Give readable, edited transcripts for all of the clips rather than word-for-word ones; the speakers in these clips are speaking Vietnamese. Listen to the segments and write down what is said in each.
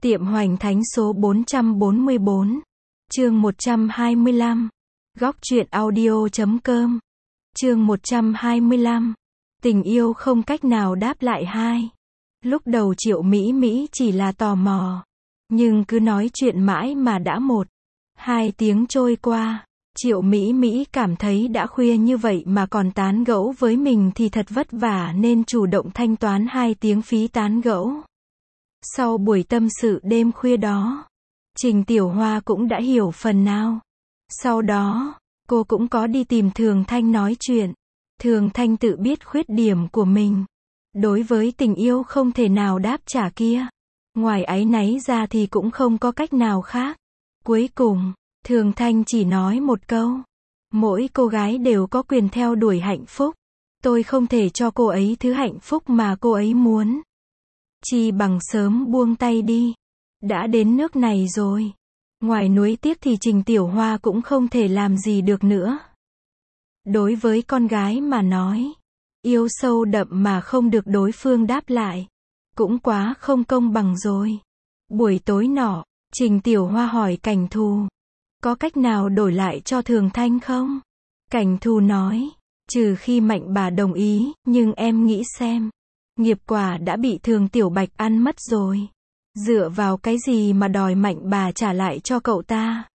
Tiệm Hoành Thánh số 444, chương 125, góc truyện audio.com, chương 125, tình yêu không cách nào đáp lại hai. Lúc đầu Triệu Mỹ Mỹ chỉ là tò mò, nhưng cứ nói chuyện mãi mà đã 1-2 tiếng trôi qua, Triệu Mỹ Mỹ cảm thấy đã khuya như vậy mà còn tán gẫu với mình thì thật vất vả nên chủ động thanh toán 2 tiếng phí tán gẫu. Sau buổi tâm sự đêm khuya đó, Trình Tiểu Hoa cũng đã hiểu phần nào. Sau đó, cô cũng có đi tìm Thường Thanh nói chuyện. Thường Thanh tự biết khuyết điểm của mình. Đối với tình yêu không thể nào đáp trả kia, ngoài áy náy ra thì cũng không có cách nào khác. Cuối cùng, Thường Thanh chỉ nói một câu: mỗi cô gái đều có quyền theo đuổi hạnh phúc. Tôi không thể cho cô ấy thứ hạnh phúc mà cô ấy muốn. Chi bằng sớm buông tay đi. Đã đến nước này rồi. Ngoài nuối tiếc thì Trình Tiểu Hoa cũng không thể làm gì được nữa. Đối với con gái mà nói, yêu sâu đậm mà không được đối phương đáp lại, cũng quá không công bằng rồi. Buổi tối nọ, Trình Tiểu Hoa hỏi Cảnh Thù: có cách nào đổi lại cho Thường Thanh không? Cảnh Thù nói: trừ khi Mạnh bà đồng ý, nhưng em nghĩ xem. Nghiệp quả đã bị Thường Tiểu Bạch ăn mất rồi. Dựa vào cái gì mà đòi Mạnh bà trả lại cho cậu ta?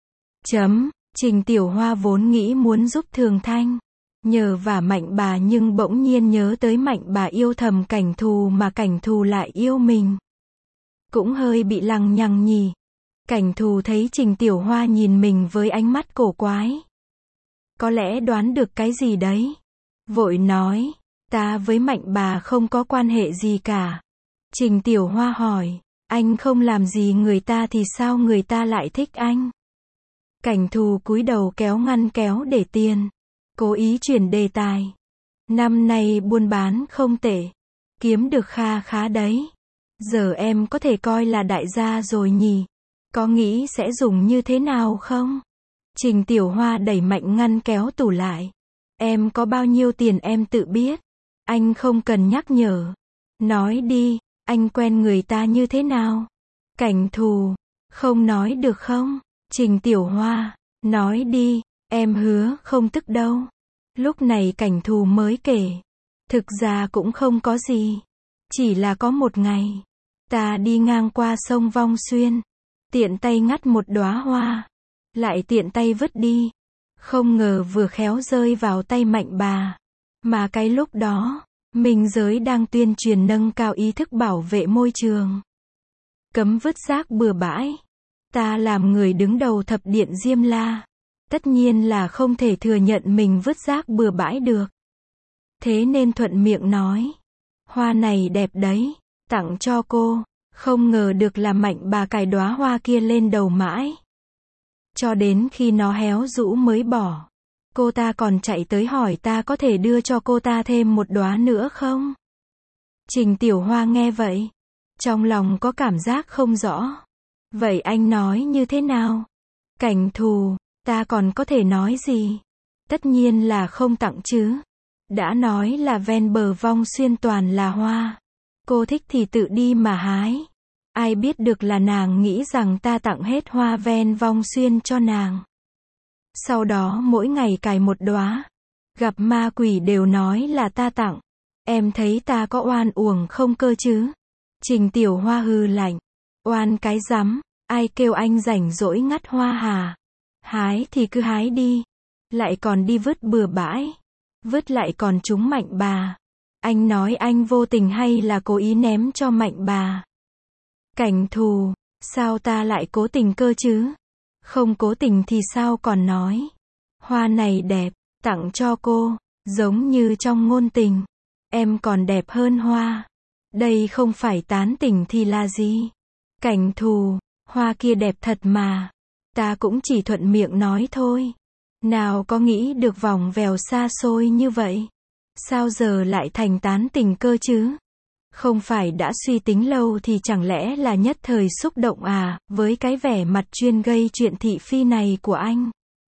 Trình Tiểu Hoa vốn nghĩ muốn giúp Thường Thanh, nhờ vả Mạnh bà, nhưng bỗng nhiên nhớ tới Mạnh bà yêu thầm Cảnh Thù mà Cảnh Thù lại yêu mình. Cũng hơi bị lằng nhằng nhỉ. Cảnh Thù thấy Trình Tiểu Hoa nhìn mình với ánh mắt cổ quái, có lẽ đoán được cái gì đấy. Vội nói: ta với Mạnh bà không có quan hệ gì cả. Trình Tiểu Hoa hỏi: anh không làm gì người ta thì sao người ta lại thích anh? Cảnh Thù cúi đầu kéo ngăn kéo để tiền, cố ý chuyển đề tài. Năm nay buôn bán không tệ, kiếm được kha khá đấy. Giờ em có thể coi là đại gia rồi nhỉ? Có nghĩ sẽ dùng như thế nào không? Trình Tiểu Hoa đẩy mạnh ngăn kéo tủ lại. Em có bao nhiêu tiền em tự biết. Anh không cần nhắc nhở. Nói đi, anh quen người ta như thế nào? Cảnh Thù: không nói được không? Trình Tiểu Hoa: nói đi, em hứa không tức đâu. Lúc này Cảnh Thù mới kể: thực ra cũng không có gì. Chỉ là có một ngày, ta đi ngang qua sông Vong Xuyên, tiện tay ngắt một đóa hoa, lại tiện tay vứt đi. Không ngờ vừa khéo rơi vào tay Mạnh bà. Mà cái lúc đó, Minh giới đang tuyên truyền nâng cao ý thức bảo vệ môi trường, cấm vứt rác bừa bãi. Ta làm người đứng đầu thập điện Diêm La, tất nhiên là không thể thừa nhận mình vứt rác bừa bãi được. Thế nên thuận miệng nói: hoa này đẹp đấy, tặng cho cô. Không ngờ được là Mạnh bà cài đóa hoa kia lên đầu mãi, cho đến khi nó héo rũ mới bỏ. Cô ta còn chạy tới hỏi ta có thể đưa cho cô ta thêm một đóa nữa không? Trình Tiểu Hoa nghe vậy, trong lòng có cảm giác không rõ. Vậy anh nói như thế nào? Cảnh Thù: ta còn có thể nói gì? Tất nhiên là không tặng chứ. Đã nói là ven bờ Vong Xuyên toàn là hoa. Cô thích thì tự đi mà hái. Ai biết được là nàng nghĩ rằng ta tặng hết hoa ven Vong Xuyên cho nàng. Sau đó mỗi ngày cài một đóa. Gặp ma quỷ đều nói là ta tặng. Em thấy ta có oan uổng không cơ chứ? Trình Tiểu Hoa hừ lạnh: oan cái rắm, ai kêu anh rảnh rỗi ngắt hoa hả? Hái thì cứ hái đi, lại còn đi vứt bừa bãi. Vứt lại còn trúng Mạnh bà. Anh nói anh vô tình hay là cố ý ném cho Mạnh bà? Cảnh Thù: sao ta lại cố tình cơ chứ? Không cố tình thì sao còn nói? Hoa này đẹp, tặng cho cô, giống như trong ngôn tình. Em còn đẹp hơn hoa. Đây không phải tán tỉnh thì là gì? Cảnh Thù: hoa kia đẹp thật mà. Ta cũng chỉ thuận miệng nói thôi. Nào có nghĩ được vòng vèo xa xôi như vậy. Sao giờ lại thành tán tình cơ chứ? Không phải đã suy tính lâu thì chẳng lẽ là nhất thời xúc động à? Với cái vẻ mặt chuyên gây chuyện thị phi này của anh,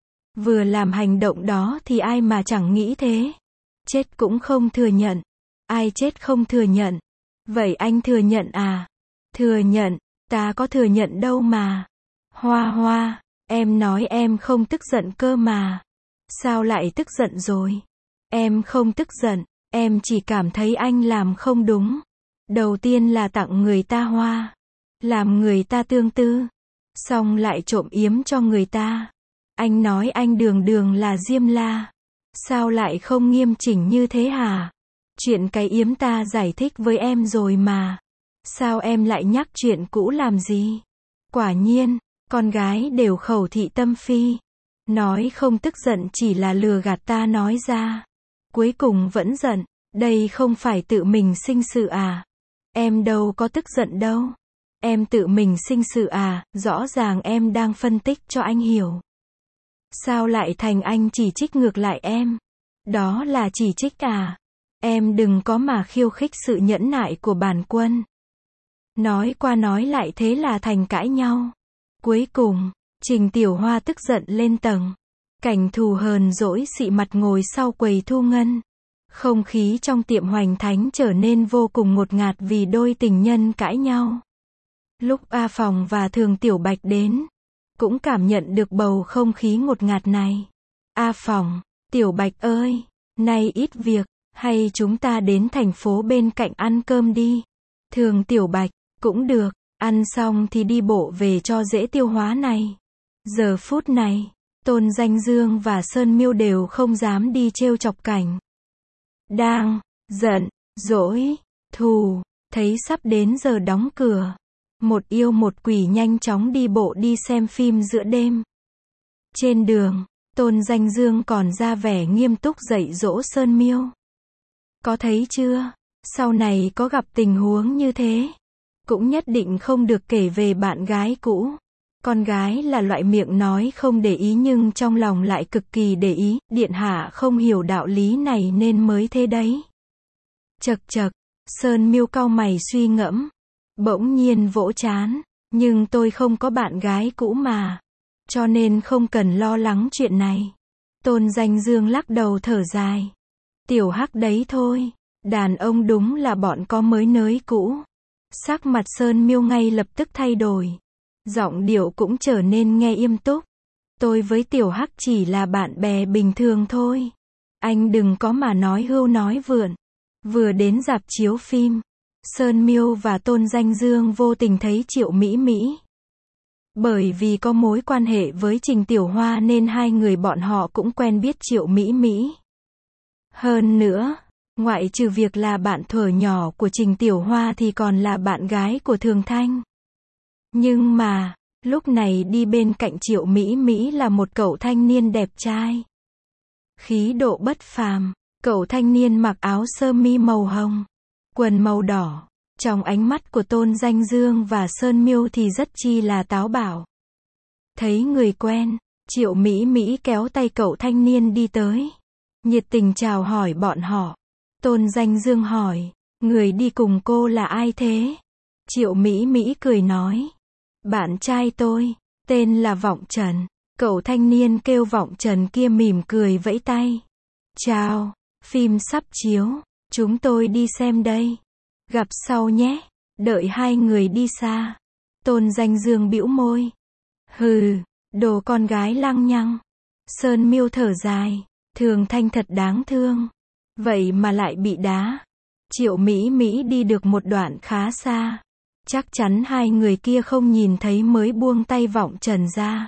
vừa làm hành động đó thì ai mà chẳng nghĩ thế. Chết cũng không thừa nhận. Ai chết không thừa nhận? Vậy anh thừa nhận à? Thừa nhận. Ta có thừa nhận đâu mà. Hoa Hoa, em nói em không tức giận cơ mà. Sao lại tức giận rồi? Em không tức giận, em chỉ cảm thấy anh làm không đúng. Đầu tiên là tặng người ta hoa, làm người ta tương tư, xong lại trộm yếm cho người ta. Anh nói anh đường đường là Diêm La. Sao lại không nghiêm chỉnh như thế hả? Chuyện cái yếm ta giải thích với em rồi mà. Sao em lại nhắc chuyện cũ làm gì? Quả nhiên, con gái đều khẩu thị tâm phi. Nói không tức giận chỉ là lừa gạt ta nói ra. Cuối cùng vẫn giận, đây không phải tự mình sinh sự à? Em đâu có tức giận đâu. Em tự mình sinh sự à, rõ ràng em đang phân tích cho anh hiểu. Sao lại thành anh chỉ trích ngược lại em? Đó là chỉ trích à? Em đừng có mà khiêu khích sự nhẫn nại của bản quân. Nói qua nói lại thế là thành cãi nhau. Cuối cùng, Trình Tiểu Hoa tức giận lên tầng. Cảnh thù hờn dỗi xị mặt ngồi sau quầy thu ngân. Không khí trong tiệm Hoành Thánh trở nên vô cùng ngột ngạt vì đôi tình nhân cãi nhau. Lúc A Phòng và Thường Tiểu Bạch đến, cũng cảm nhận được bầu không khí ngột ngạt này. A Phòng, Tiểu Bạch ơi, nay ít việc, hay chúng ta đến thành phố bên cạnh ăn cơm đi. Thường Tiểu Bạch, cũng được, ăn xong thì đi bộ về cho dễ tiêu hóa này. Giờ phút này, Tôn Danh Dương và Sơn Miêu đều không dám đi trêu chọc Cảnh. Đang giận, dỗi, thù, thấy sắp đến giờ đóng cửa. Một yêu một quỷ nhanh chóng đi bộ đi xem phim giữa đêm. Trên đường, Tôn Danh Dương còn ra vẻ nghiêm túc dạy dỗ Sơn Miêu. Có thấy chưa? Sau này có gặp tình huống như thế, cũng nhất định không được kể về bạn gái cũ. Con gái là loại miệng nói không để ý nhưng trong lòng lại cực kỳ để ý, điện hạ không hiểu đạo lý này nên mới thế đấy. Chậc chậc, Sơn Miêu cau mày suy ngẫm, bỗng nhiên vỗ trán, nhưng tôi không có bạn gái cũ mà, cho nên không cần lo lắng chuyện này. Tôn Danh Dương lắc đầu thở dài. Tiểu Hắc đấy thôi, đàn ông đúng là bọn có mới nới cũ. Sắc mặt Sơn Miêu ngay lập tức thay đổi. Giọng điệu cũng trở nên nghe nghiêm túc. Tôi với Tiểu Hắc chỉ là bạn bè bình thường thôi. Anh đừng có mà nói hưu nói vượn. Vừa đến rạp chiếu phim, Sơn Miêu và Tôn Danh Dương vô tình thấy Triệu Mỹ Mỹ. Bởi vì có mối quan hệ với Trình Tiểu Hoa nên hai người bọn họ cũng quen biết Triệu Mỹ Mỹ. Hơn nữa, ngoại trừ việc là bạn thuở nhỏ của Trình Tiểu Hoa thì còn là bạn gái của Thường Thanh. Nhưng mà, lúc này đi bên cạnh Triệu Mỹ Mỹ là một cậu thanh niên đẹp trai. Khí độ bất phàm, cậu thanh niên mặc áo sơ mi màu hồng, quần màu đỏ. Trong ánh mắt của Tôn Danh Dương và Sơn Miêu thì rất chi là táo bạo. Thấy người quen, Triệu Mỹ Mỹ kéo tay cậu thanh niên đi tới, nhiệt tình chào hỏi bọn họ. Tôn Danh Dương hỏi, người đi cùng cô là ai thế? Triệu Mỹ Mỹ cười nói, bạn trai tôi, tên là Vọng Trần. Cậu thanh niên kêu Vọng Trần kia mỉm cười vẫy tay. Chào, phim sắp chiếu, chúng tôi đi xem đây. Gặp sau nhé. Đợi hai người đi xa, Tôn Danh Dương bĩu môi. Hừ, đồ con gái lăng nhăng. Sơn Miêu thở dài, Thường Thanh thật đáng thương. Vậy mà lại bị đá. Triệu Mỹ Mỹ đi được một đoạn khá xa. Chắc chắn hai người kia không nhìn thấy mới buông tay Vọng Trần ra.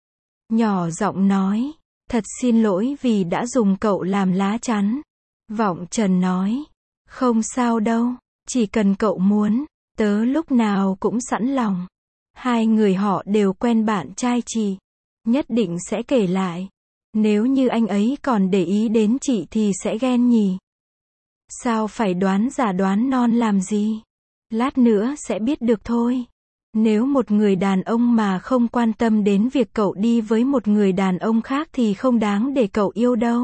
Nhỏ giọng nói, thật xin lỗi vì đã dùng cậu làm lá chắn. Vọng Trần nói, không sao đâu, chỉ cần cậu muốn, tớ lúc nào cũng sẵn lòng. Hai người họ đều quen bạn trai chị, nhất định sẽ kể lại. Nếu như anh ấy còn để ý đến chị thì sẽ ghen nhỉ. Sao phải đoán giả đoán non làm gì? Lát nữa sẽ biết được thôi. Nếu một người đàn ông mà không quan tâm đến việc cậu đi với một người đàn ông khác thì không đáng để cậu yêu đâu.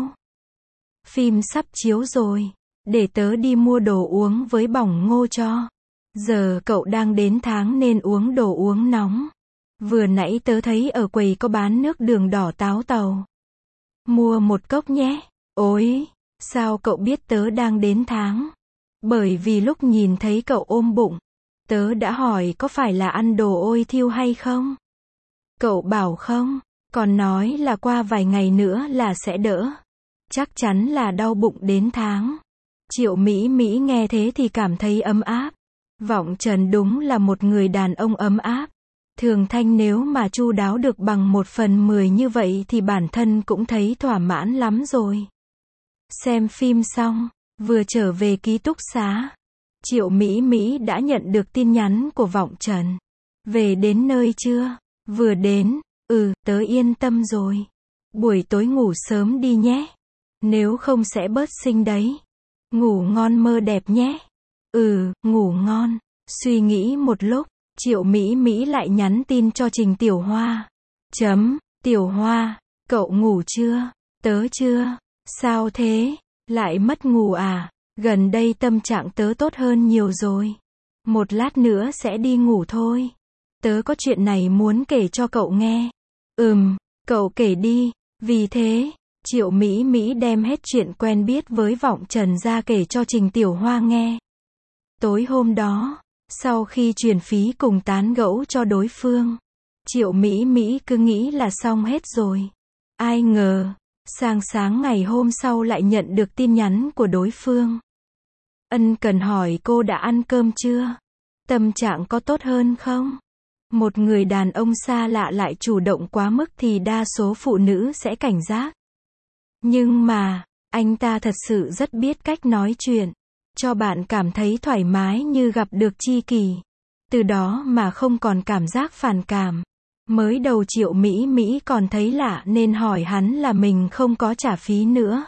Phim sắp chiếu rồi, để tớ đi mua đồ uống với bỏng ngô cho. Giờ cậu đang đến tháng nên uống đồ uống nóng. Vừa nãy tớ thấy ở quầy có bán nước đường đỏ táo tàu. Mua một cốc nhé. Ôi, sao cậu biết tớ đang đến tháng? Bởi vì lúc nhìn thấy cậu ôm bụng, Tớ đã hỏi có phải là ăn đồ ôi thiêu hay không? Cậu bảo không, còn nói là qua vài ngày nữa là sẽ đỡ. Chắc chắn là đau bụng đến tháng. Triệu Mỹ Mỹ nghe thế thì cảm thấy ấm áp. Vọng Trần đúng là một người đàn ông ấm áp. Thường Thanh nếu mà chu đáo được bằng 1/10 như vậy thì bản thân cũng thấy thỏa mãn lắm rồi. Xem phim xong, vừa trở về ký túc xá, Triệu Mỹ Mỹ đã nhận được tin nhắn của Vọng Trần. Về đến nơi chưa? Vừa đến, tớ yên tâm rồi. Buổi tối ngủ sớm đi nhé. Nếu không sẽ bớt sinh đấy. Ngủ ngon mơ đẹp nhé. Ngủ ngon. Suy nghĩ một lúc, Triệu Mỹ Mỹ lại nhắn tin cho Trình Tiểu Hoa. Tiểu Hoa, cậu ngủ chưa? Tớ chưa. Sao thế? Lại mất ngủ à? Gần đây tâm trạng tớ tốt hơn nhiều rồi. Một lát nữa sẽ đi ngủ thôi. Tớ có chuyện này muốn kể cho cậu nghe. Cậu kể đi. Vì thế, Triệu Mỹ Mỹ đem hết chuyện quen biết với Vọng Trần ra kể cho Trình Tiểu Hoa nghe. Tối hôm đó, sau khi chuyển phí cùng tán gẫu cho đối phương, Triệu Mỹ Mỹ cứ nghĩ là xong hết rồi. Ai ngờ, sang sáng ngày hôm sau lại nhận được tin nhắn của đối phương. Ân cần hỏi cô đã ăn cơm chưa? Tâm trạng có tốt hơn không? Một người đàn ông xa lạ lại chủ động quá mức thì đa số phụ nữ sẽ cảnh giác. Nhưng mà, anh ta thật sự rất biết cách nói chuyện, cho bạn cảm thấy thoải mái như gặp được tri kỷ. Từ đó mà không còn cảm giác phản cảm. Mới đầu Triệu Mỹ Mỹ còn thấy lạ nên hỏi hắn là mình không có trả phí nữa.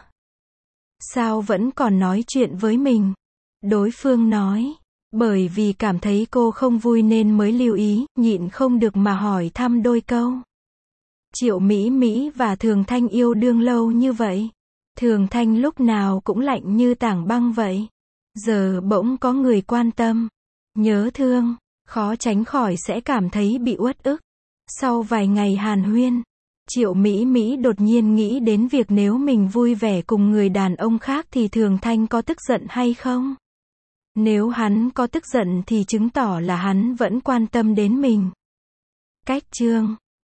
Sao vẫn còn nói chuyện với mình? Đối phương nói, bởi vì cảm thấy cô không vui nên mới lưu ý, nhịn không được mà hỏi thăm đôi câu. Triệu Mỹ Mỹ và Thường Thanh yêu đương lâu như vậy. Thường Thanh lúc nào cũng lạnh như tảng băng vậy. Giờ bỗng có người quan tâm, nhớ thương, khó tránh khỏi sẽ cảm thấy bị uất ức. Sau vài ngày hàn huyên, Triệu Mỹ Mỹ đột nhiên nghĩ đến việc nếu mình vui vẻ cùng người đàn ông khác thì Thường Thanh có tức giận hay không? Nếu hắn có tức giận thì chứng tỏ là hắn vẫn quan tâm đến mình. Cách chương